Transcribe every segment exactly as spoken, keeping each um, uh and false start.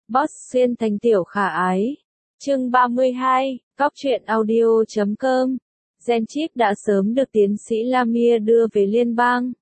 Boss xuyên thành tiểu khả ái. Chương ba mươi hai, Cóc truyện audio chấm com. Genchik đã sớm được tiến sĩ Lamia đưa về liên bang.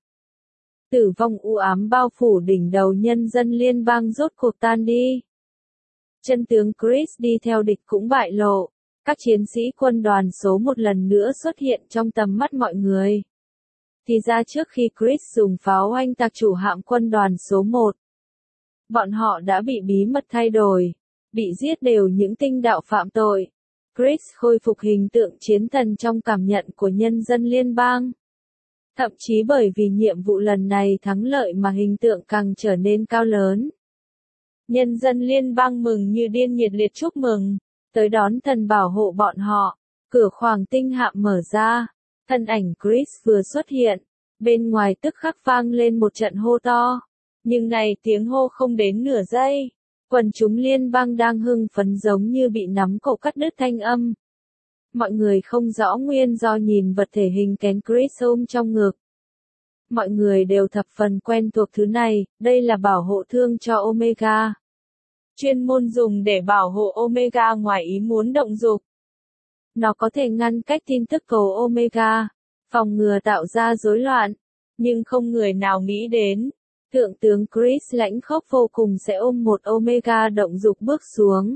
Tử vong u ám bao phủ đỉnh đầu nhân dân liên bang rốt cuộc tan đi. Chân tướng Chris đi theo địch cũng bại lộ. Các chiến sĩ quân đoàn số một lần nữa xuất hiện trong tầm mắt mọi người. Thì ra trước khi Chris dùng pháo oanh tạc chủ hạm quân đoàn số một, bọn họ đã bị bí mật thay đổi, bị giết đều những tinh đạo phạm tội. Chris khôi phục hình tượng chiến thần trong cảm nhận của nhân dân liên bang. Thậm chí bởi vì nhiệm vụ lần này thắng lợi mà hình tượng càng trở nên cao lớn. Nhân dân liên bang mừng như điên nhiệt liệt chúc mừng, tới đón thần bảo hộ bọn họ. Cửa khoang tinh hạm mở ra, thân ảnh Chris vừa xuất hiện, bên ngoài tức khắc vang lên một trận hô to. Nhưng này tiếng hô không đến nửa giây, quần chúng liên bang đang hưng phấn giống như bị nắm cổ cắt đứt thanh âm. Mọi người không rõ nguyên do nhìn vật thể hình kén Chris ôm trong ngực. Mọi người đều thập phần quen thuộc thứ này, đây là bảo hộ thương cho Omega. Chuyên môn dùng để bảo hộ Omega ngoài ý muốn động dục. Nó có thể ngăn cách tin tức cầu Omega, phòng ngừa tạo ra rối loạn, nhưng không người nào nghĩ đến. Thượng tướng Chris lãnh khốc vô cùng sẽ ôm một Omega động dục bước xuống.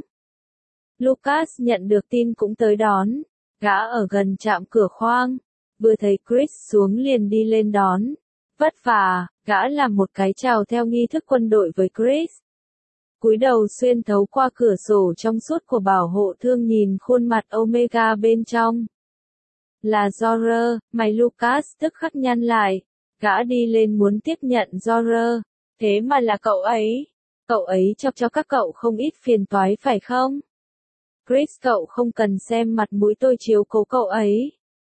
Lucas nhận được tin cũng tới đón, gã ở gần trạm cửa khoang, vừa thấy Chris xuống liền đi lên đón. Vất vả, gã làm một cái chào theo nghi thức quân đội với Chris. Cúi đầu xuyên thấu qua cửa sổ trong suốt của bảo hộ thương nhìn khuôn mặt Omega bên trong. Là Jorah, mày Lucas tức khắc nhăn lại. Gã đi lên muốn tiếp nhận Jorah, thế mà là cậu ấy. Cậu ấy chọc cho các cậu không ít phiền toái phải không? Chris, cậu không cần xem mặt mũi tôi chiếu cố cậu ấy.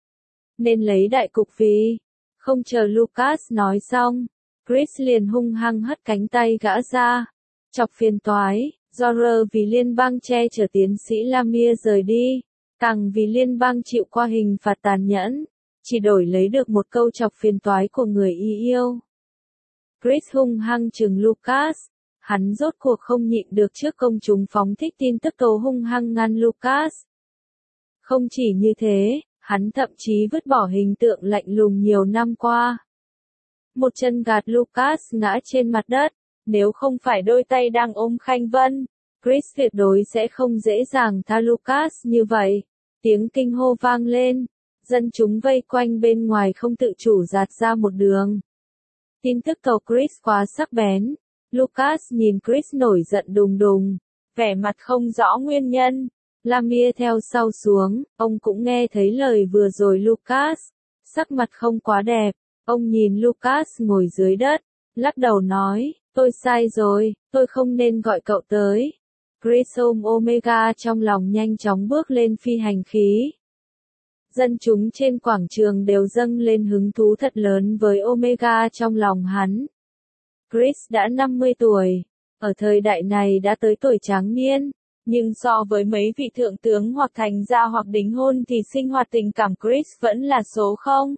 Nên lấy đại cục vì. Không chờ Lucas nói xong, Chris liền hung hăng hất cánh tay gã ra. Chọc phiền toái, Jorah vì liên bang che chở tiến sĩ Lamia rời đi, càng vì liên bang chịu qua hình phạt tàn nhẫn. Chỉ đổi lấy được một câu chọc phiền toái của người y yêu. Chris hung hăng trừng Lucas. Hắn rốt cuộc không nhịn được trước công chúng phóng thích tin tức tố hung hăng ngăn Lucas. Không chỉ như thế, hắn thậm chí vứt bỏ hình tượng lạnh lùng nhiều năm qua. Một chân gạt Lucas ngã trên mặt đất. Nếu không phải đôi tay đang ôm Khanh Vân, Chris tuyệt đối sẽ không dễ dàng tha Lucas như vậy. Tiếng kinh hô vang lên. Dân chúng vây quanh bên ngoài không tự chủ dạt ra một đường. Tin tức cầu Chris quá sắc bén. Lucas nhìn Chris nổi giận đùng đùng, vẻ mặt không rõ nguyên nhân. Lamia theo sau xuống, ông cũng nghe thấy lời vừa rồi Lucas. Sắc mặt không quá đẹp, ông nhìn Lucas ngồi dưới đất, lắc đầu nói, tôi sai rồi, tôi không nên gọi cậu tới. Chris ôm Omega trong lòng nhanh chóng bước lên phi hành khí. Dân chúng trên quảng trường đều dâng lên hứng thú thật lớn với Omega trong lòng hắn. Chris đã năm mươi tuổi, ở thời đại này đã tới tuổi tráng niên, nhưng so với mấy vị thượng tướng hoặc thành gia hoặc đính hôn thì sinh hoạt tình cảm Chris vẫn là số không.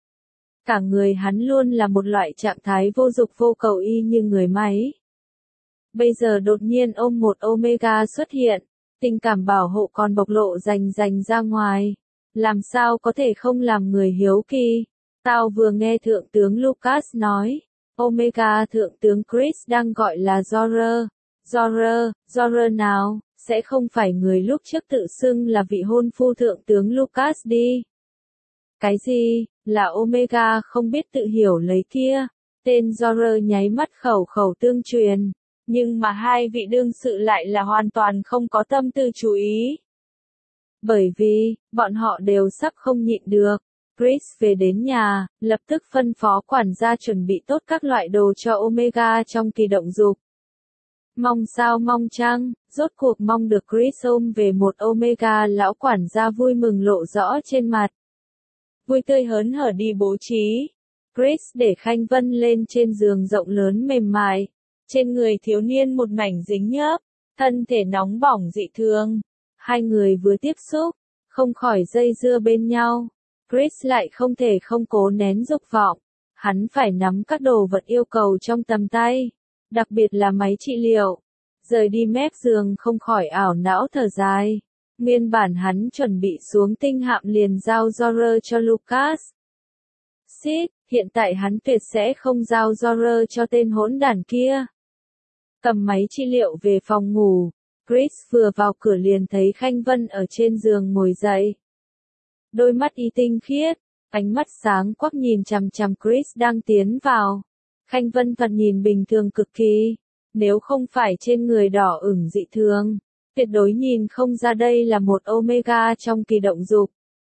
Cả người hắn luôn là một loại trạng thái vô dục vô cầu y như người máy. Bây giờ đột nhiên ôm một Omega xuất hiện, tình cảm bảo hộ còn bộc lộ rành rành ra ngoài. Làm sao có thể không làm người hiếu kỳ? Tao vừa nghe Thượng tướng Lucas nói, Omega Thượng tướng Chris đang gọi là Jorah. Jorah, Jorah nào, sẽ không phải người lúc trước tự xưng là vị hôn phu Thượng tướng Lucas đi. Cái gì, là Omega không biết tự hiểu lấy kia. Tên Jorah nháy mắt khẩu khẩu tương truyền, nhưng mà hai vị đương sự lại là hoàn toàn không có tâm tư chú ý. Bởi vì, bọn họ đều sắp không nhịn được. Chris về đến nhà, lập tức phân phó quản gia chuẩn bị tốt các loại đồ cho Omega trong kỳ động dục. Mong sao mong chăng, rốt cuộc mong được Chris ôm về một Omega, lão quản gia vui mừng lộ rõ trên mặt. Vui tươi hớn hở đi bố trí. Chris để Khanh Vân lên trên giường rộng lớn mềm mại. Trên người thiếu niên một mảnh dính nhớp, thân thể nóng bỏng dị thường. Hai người vừa tiếp xúc, không khỏi dây dưa bên nhau. Chris lại không thể không cố nén dục vọng. Hắn phải nắm các đồ vật yêu cầu trong tầm tay, đặc biệt là máy trị liệu. Rời đi mép giường không khỏi ảo não thở dài. Nguyên bản hắn chuẩn bị xuống tinh hạm liền giao Jorah cho Lucas. Xít, hiện tại hắn tuyệt sẽ không giao Jorah cho tên hỗn đản kia. Cầm máy trị liệu về phòng ngủ, Chris vừa vào cửa liền thấy Khanh Vân ở trên giường ngồi dậy. Đôi mắt y tinh khiết, ánh mắt sáng quắc nhìn chằm chằm Chris đang tiến vào. Khanh Vân thoạt nhìn bình thường cực kỳ, nếu không phải trên người đỏ ửng dị thường, tuyệt đối nhìn không ra đây là một Omega trong kỳ động dục.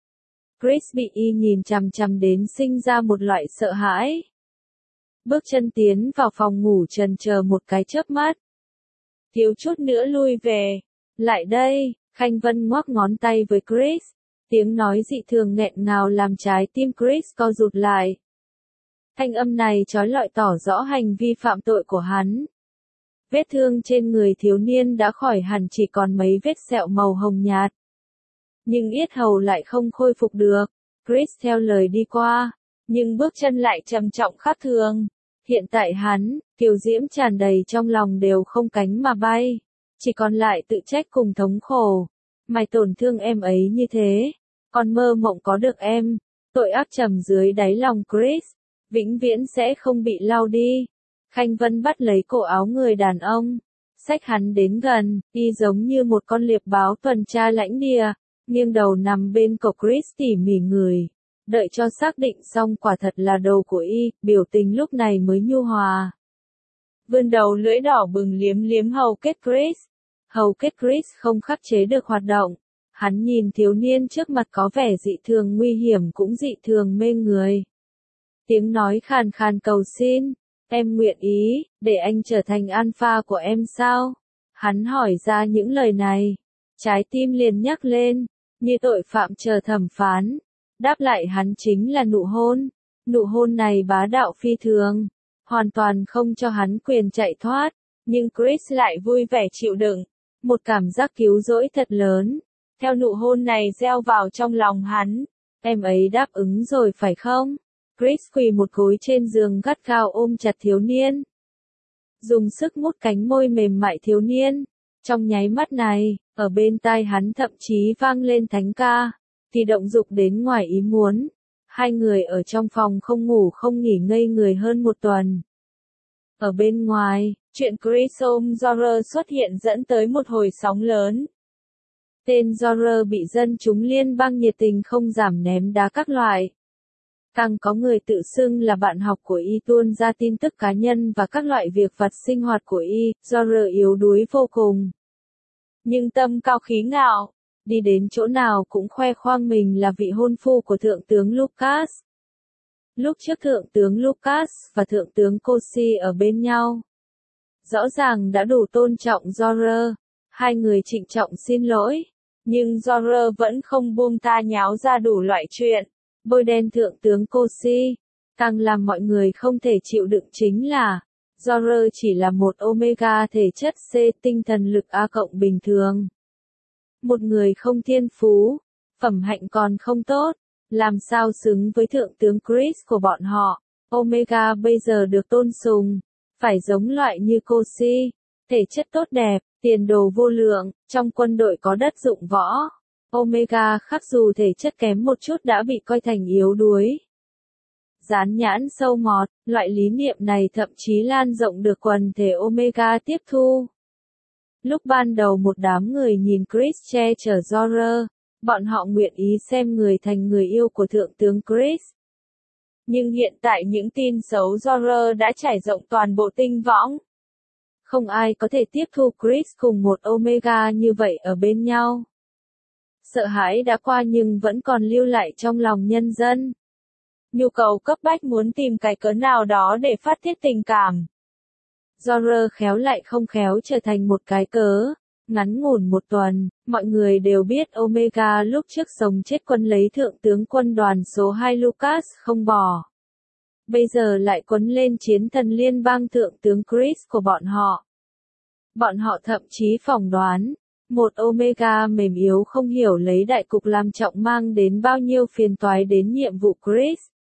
Chris bị y nhìn chằm chằm đến sinh ra một loại sợ hãi. Bước chân tiến vào phòng ngủ chần chờ một cái chớp mắt. Thiếu chút nữa lui về. Lại đây, Khanh Vân ngoắc ngón tay với Chris. Tiếng nói dị thường nghẹn ngào làm trái tim Chris co rụt lại. Thanh âm này trói lọi tỏ rõ hành vi phạm tội của hắn. Vết thương trên người thiếu niên đã khỏi hẳn chỉ còn mấy vết sẹo màu hồng nhạt. Nhưng yết hầu lại không khôi phục được. Chris theo lời đi qua, nhưng bước chân lại trầm trọng khác thường. Hiện tại hắn, kiều diễm tràn đầy trong lòng đều không cánh mà bay. Chỉ còn lại tự trách cùng thống khổ. Mày tổn thương em ấy như thế. Còn mơ mộng có được em. Tội ác trầm dưới đáy lòng Chris. Vĩnh viễn sẽ không bị lau đi. Khanh Vân bắt lấy cổ áo người đàn ông. Xách hắn đến gần, y giống như một con liệp báo tuần tra lãnh địa. Nghiêng đầu nằm bên cổ Chris tỉ mỉ người. Đợi cho xác định xong quả thật là đầu của y, biểu tình lúc này mới nhu hòa. Vươn đầu lưỡi đỏ bừng liếm liếm hầu kết Chris. Hầu kết Chris không khắc chế được hoạt động. Hắn nhìn thiếu niên trước mặt có vẻ dị thường nguy hiểm cũng dị thường mê người. Tiếng nói khàn khàn cầu xin. Em nguyện ý, để anh trở thành alpha của em sao? Hắn hỏi ra những lời này. Trái tim liền nhắc lên, như tội phạm chờ thẩm phán. Đáp lại hắn chính là nụ hôn. Nụ hôn này bá đạo phi thường. Hoàn toàn không cho hắn quyền chạy thoát. Nhưng Chris lại vui vẻ chịu đựng. Một cảm giác cứu rỗi thật lớn. Theo nụ hôn này gieo vào trong lòng hắn. Em ấy đáp ứng rồi phải không? Chris quỳ một gối trên giường gắt gao ôm chặt thiếu niên. Dùng sức mút cánh môi mềm mại thiếu niên. Trong nháy mắt này, ở bên tai hắn thậm chí vang lên thánh ca. Thì động dục đến ngoài ý muốn. Hai người ở trong phòng không ngủ không nghỉ ngơi người hơn một tuần. Ở bên ngoài, chuyện Chris ôm Jorah xuất hiện dẫn tới một hồi sóng lớn. Tên Jorah bị dân chúng liên bang nhiệt tình không giảm ném đá các loại. Càng có người tự xưng là bạn học của y tuôn ra tin tức cá nhân và các loại việc vặt sinh hoạt của y, Jorah yếu đuối vô cùng. Nhưng tâm cao khí ngạo, đi đến chỗ nào cũng khoe khoang mình là vị hôn phu của Thượng tướng Lucas. Lúc trước Thượng tướng Lucas và Thượng tướng Cosi ở bên nhau. Rõ ràng đã đủ tôn trọng Jorah, hai người trịnh trọng xin lỗi, nhưng Jorah vẫn không buông tha nháo ra đủ loại chuyện. Bôi đen Thượng tướng Cosi, càng làm mọi người không thể chịu đựng chính là, Jorah chỉ là một Omega thể chất C tinh thần lực A cộng bình thường. Một người không thiên phú, phẩm hạnh còn không tốt, làm sao xứng với Thượng tướng Chris của bọn họ. Omega bây giờ được tôn sùng, phải giống loại như Cosi, thể chất tốt đẹp, tiền đồ vô lượng, trong quân đội có đất dụng võ. Omega khác dù thể chất kém một chút đã bị coi thành yếu đuối. Dán nhãn sâu ngọt, loại lý niệm này thậm chí lan rộng được quần thể Omega tiếp thu. Lúc ban đầu một đám người nhìn Chris che chở Jorah, bọn họ nguyện ý xem người thành người yêu của Thượng tướng Chris. Nhưng hiện tại những tin xấu Jorah đã trải rộng toàn bộ tinh võng. Không ai có thể tiếp thu Chris cùng một Omega như vậy ở bên nhau. Sợ hãi đã qua nhưng vẫn còn lưu lại trong lòng nhân dân. Nhu cầu cấp bách muốn tìm cái cớ nào đó để phát tiết tình cảm. Jorah khéo lại không khéo trở thành một cái cớ. Ngắn ngủn một tuần, mọi người đều biết Omega lúc trước sống chết quân lấy Thượng tướng quân đoàn số hai Lucas không bỏ. Bây giờ lại quấn lên chiến thần liên bang Thượng tướng Chris của bọn họ. Bọn họ thậm chí phỏng đoán, một Omega mềm yếu không hiểu lấy đại cục làm trọng mang đến bao nhiêu phiền toái đến nhiệm vụ Chris.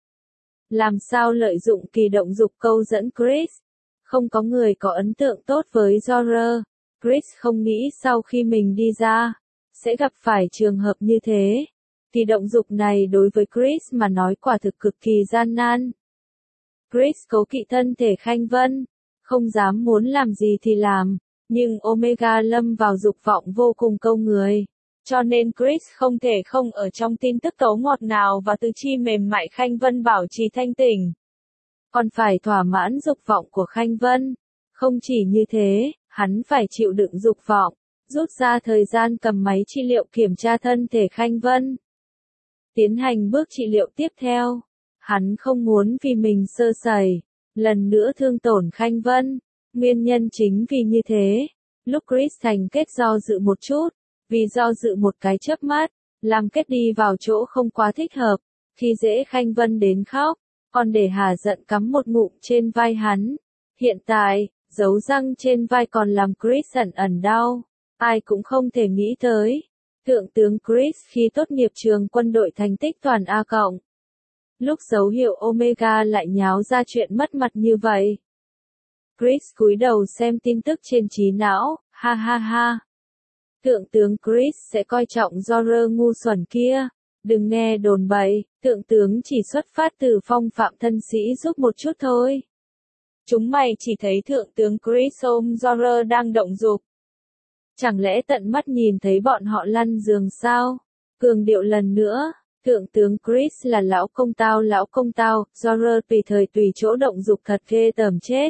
Làm sao lợi dụng kỳ động dục câu dẫn Chris? Không có người có ấn tượng tốt với Jorah. Chris không nghĩ sau khi mình đi ra, sẽ gặp phải trường hợp như thế. Thì động dục này đối với Chris mà nói quả thực cực kỳ gian nan. Chris cố kỵ thân thể Khanh Vân, không dám muốn làm gì thì làm, nhưng Omega lâm vào dục vọng vô cùng câu người. Cho nên Chris không thể không ở trong tin tức tố ngọt ngào và tứ chi mềm mại Khanh Vân bảo trì thanh tỉnh. Còn phải thỏa mãn dục vọng của Khanh Vân. Không chỉ như thế, hắn phải chịu đựng dục vọng, rút ra thời gian cầm máy trị liệu kiểm tra thân thể Khanh Vân. Tiến hành bước trị liệu tiếp theo. Hắn không muốn vì mình sơ sẩy, lần nữa thương tổn Khanh Vân. Nguyên nhân chính vì như thế, lúc Chris thành kết do dự một chút, vì do dự một cái chớp mắt, làm kết đi vào chỗ không quá thích hợp, khi dễ Khanh Vân đến khóc, còn để hà giận cắm một ngụm trên vai hắn. Hiện tại, dấu răng trên vai còn làm Chris ẩn ẩn đau, ai cũng không thể nghĩ tới. Thượng tướng Chris khi tốt nghiệp trường quân đội thành tích toàn A cộng. Lúc dấu hiệu Omega lại nháo ra chuyện mất mặt như vậy. Chris cúi đầu xem tin tức trên trí não, ha ha ha. Thượng tướng Chris sẽ coi trọng Jorah ngu xuẩn kia. Đừng nghe đồn bậy, thượng tướng chỉ xuất phát từ phong phạm thân sĩ giúp một chút thôi. Chúng mày chỉ thấy thượng tướng Chris ôm Jorah đang động dục. Chẳng lẽ tận mắt nhìn thấy bọn họ lăn giường sao? Cường điệu lần nữa, thượng tướng Chris là lão công tao lão công tao, Jorah tùy thời tùy chỗ động dục thật ghê tởm chết.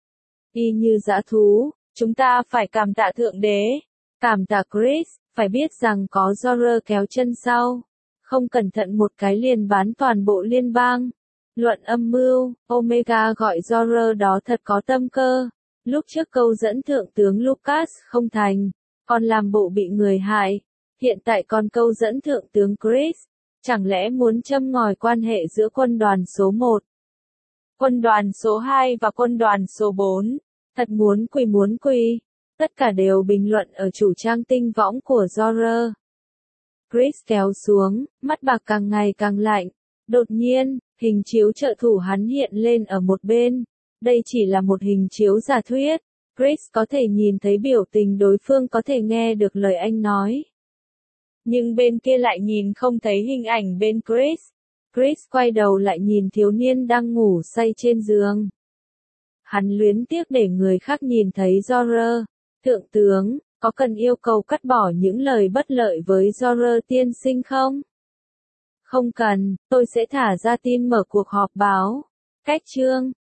Y như dã thú, chúng ta phải cảm tạ thượng đế. Cảm tạ Chris, phải biết rằng có Jorah kéo chân sau. Không cẩn thận một cái liền bán toàn bộ liên bang. Luận âm mưu, Omega gọi Jorah đó thật có tâm cơ. Lúc trước câu dẫn thượng tướng Lucas không thành, còn làm bộ bị người hại. Hiện tại còn câu dẫn thượng tướng Chris. Chẳng lẽ muốn châm ngòi quan hệ giữa quân đoàn số một, quân đoàn số hai và quân đoàn số bốn. Thật muốn quỳ muốn quỳ. Tất cả đều bình luận ở chủ trang tinh võng của Jorah. Chris kéo xuống, mắt bạc càng ngày càng lạnh. Đột nhiên, hình chiếu trợ thủ hắn hiện lên ở một bên. Đây chỉ là một hình chiếu giả thuyết. Chris có thể nhìn thấy biểu tình đối phương, có thể nghe được lời anh nói. Nhưng bên kia lại nhìn không thấy hình ảnh bên Chris. Chris quay đầu lại nhìn thiếu niên đang ngủ say trên giường. Hắn luyến tiếc để người khác nhìn thấy Jorah. Thượng tướng, có cần yêu cầu cắt bỏ những lời bất lợi với Jorah tiên sinh không? Không cần, tôi sẽ thả ra tin mở cuộc họp báo. Cách chương